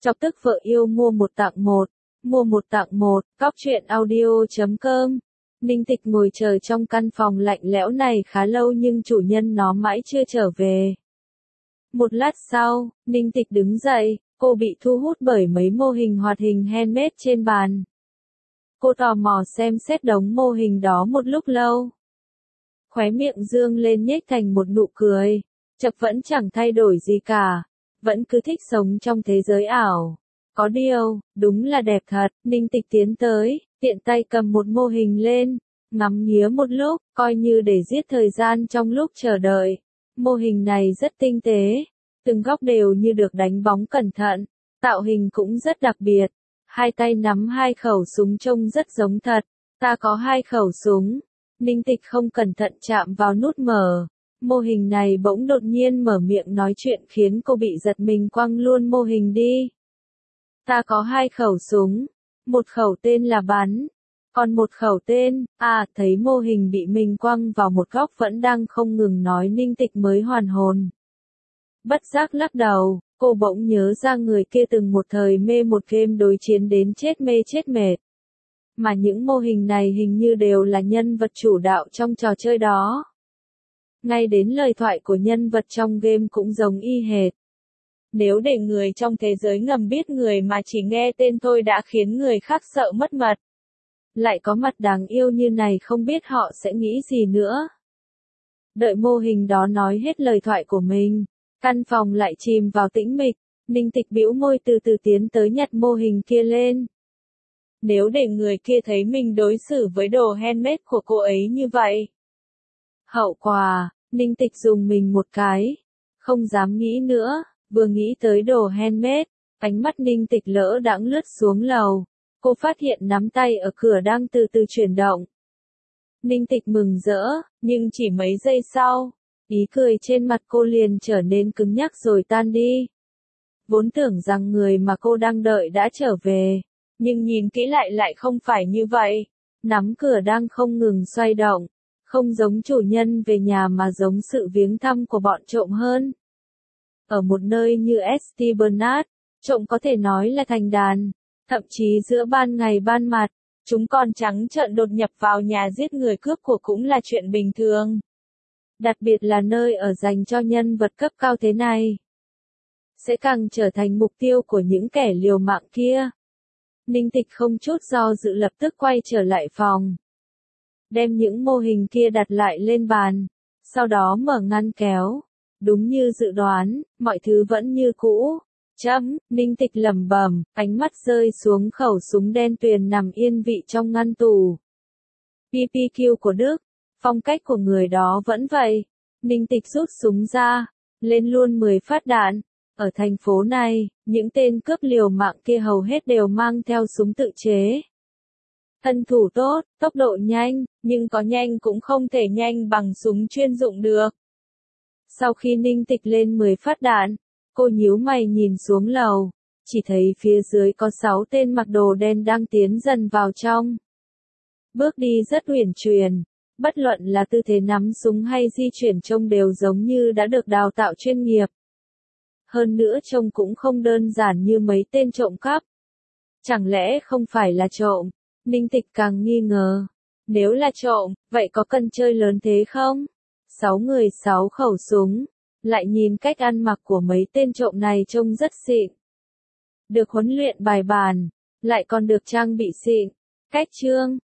Chọc tức vợ yêu mua một tặng một. Mua một tặng một, cóc truyện audio.com. Ninh Tịch ngồi chờ trong căn phòng lạnh lẽo này khá lâu nhưng chủ nhân nó mãi chưa trở về. Một lát sau, Ninh Tịch đứng dậy, cô bị thu hút bởi mấy mô hình hoạt hình handmade trên bàn. Cô tò mò xem xét đống mô hình đó một lúc lâu. Khóe miệng dương lên nhếch thành một nụ cười. Chập vẫn chẳng thay đổi gì cả. Vẫn cứ thích sống trong thế giới ảo. Có điều, đúng là đẹp thật. Ninh Tịch tiến tới, tiện tay cầm một mô hình lên, ngắm nghía một lúc, coi như để giết thời gian trong lúc chờ đợi. Mô hình này rất tinh tế, từng góc đều như được đánh bóng cẩn thận, tạo hình cũng rất đặc biệt. Hai tay nắm hai khẩu súng trông rất giống thật. Ta có hai khẩu súng. Ninh Tịch không cẩn thận chạm vào nút mở. Mô hình này bỗng đột nhiên mở miệng nói chuyện khiến cô bị giật mình quăng luôn mô hình đi. Ta có hai khẩu súng. Một khẩu tên là bắn. Còn một khẩu tên, thấy mô hình bị mình quăng vào một góc vẫn đang không ngừng nói Ninh Tịch mới hoàn hồn. Bất giác lắc đầu, cô bỗng nhớ ra người kia từng một thời mê một game đối chiến đến chết mê chết mệt. Mà những mô hình này hình như đều là nhân vật chủ đạo trong trò chơi đó. Ngay đến lời thoại của nhân vật trong game cũng giống y hệt. Nếu để người trong thế giới ngầm biết người mà chỉ nghe tên thôi đã khiến người khác sợ mất mật. Lại có mặt đáng yêu như này không biết họ sẽ nghĩ gì nữa. Đợi mô hình đó nói hết lời thoại của mình, căn phòng lại chìm vào tĩnh mịch. Ninh Tịch bĩu môi từ từ tiến tới nhặt mô hình kia lên. Nếu để người kia thấy mình đối xử với đồ handmade của cô ấy như vậy. Hậu quả, Ninh Tịch dùng mình một cái. Không dám nghĩ nữa, vừa nghĩ tới đồ handmade, ánh mắt Ninh Tịch lỡ đãng lướt xuống lầu. Cô phát hiện nắm tay ở cửa đang từ từ chuyển động. Ninh Tịch mừng rỡ, nhưng chỉ mấy giây sau, ý cười trên mặt cô liền trở nên cứng nhắc rồi tan đi. Vốn tưởng rằng người mà cô đang đợi đã trở về, nhưng nhìn kỹ lại không phải như vậy. Nắm cửa đang không ngừng xoay động, không giống chủ nhân về nhà mà giống sự viếng thăm của bọn trộm hơn. Ở một nơi như St. Bernard, trộm có thể nói là thành đàn. Thậm chí giữa ban ngày ban mặt, chúng còn trắng trợn đột nhập vào nhà giết người cướp của cũng là chuyện bình thường. Đặc biệt là nơi ở dành cho nhân vật cấp cao thế này. Sẽ càng trở thành mục tiêu của những kẻ liều mạng kia. Ninh Tịch không chút do dự lập tức quay trở lại phòng. Đem những mô hình kia đặt lại lên bàn. Sau đó mở ngăn kéo. Đúng như dự đoán, mọi thứ vẫn như cũ. Ninh Tịch lẩm bẩm, ánh mắt rơi xuống khẩu súng đen tuyền nằm yên vị trong ngăn tủ. PPQ của Đức, phong cách của người đó vẫn vậy. Ninh Tịch rút súng ra, lên luôn 10 phát đạn. Ở thành phố này, những tên cướp liều mạng kia hầu hết đều mang theo súng tự chế. Thân thủ tốt, tốc độ nhanh, nhưng có nhanh cũng không thể nhanh bằng súng chuyên dụng được. Sau khi Ninh Tịch lên 10 phát đạn, cô nhíu mày nhìn xuống lầu, chỉ thấy phía dưới có 6 tên mặc đồ đen đang tiến dần vào trong. Bước đi rất uyển chuyển, bất luận là tư thế nắm súng hay di chuyển trông đều giống như đã được đào tạo chuyên nghiệp. Hơn nữa trông cũng không đơn giản như mấy tên trộm cắp. Chẳng lẽ không phải là trộm? Ninh Tịch càng nghi ngờ. Nếu là trộm, vậy có cần chơi lớn thế không? 6 người 6 khẩu súng. Lại nhìn cách ăn mặc của mấy tên trộm này trông rất xịn. Được huấn luyện bài bản, lại còn được trang bị xịn. Cách trương,